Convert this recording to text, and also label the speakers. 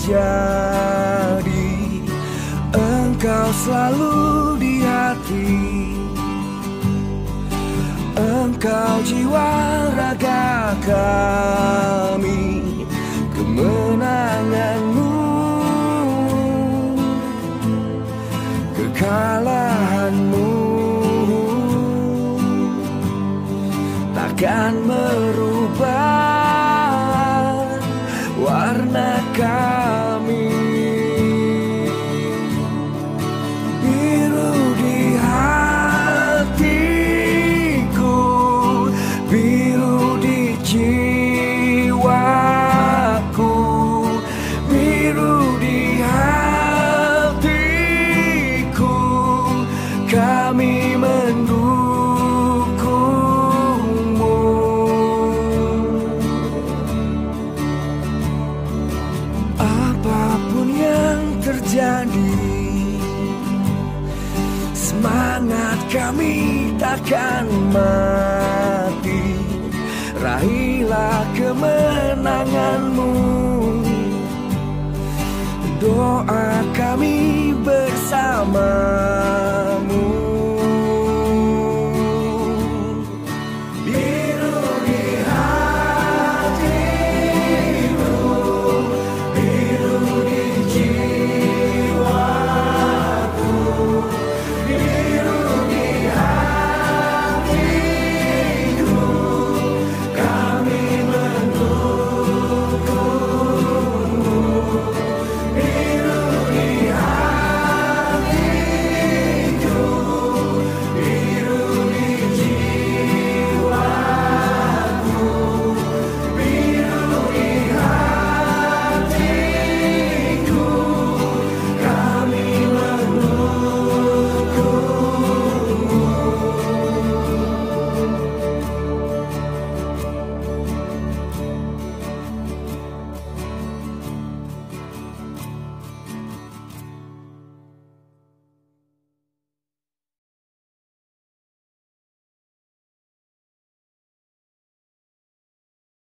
Speaker 1: terjadi, Engkau selalu di hati. Engkau jiwa raga kami, kemenanganmu, kekalahanmu takkan merubah warna kami. Biru di hatiku, biru di jiwaku, biru di hatiku, kami mendukungmu. Apapun yang terjadi, semangat kami takkan mati. Raihlah kemenanganmu, doa kami bersama.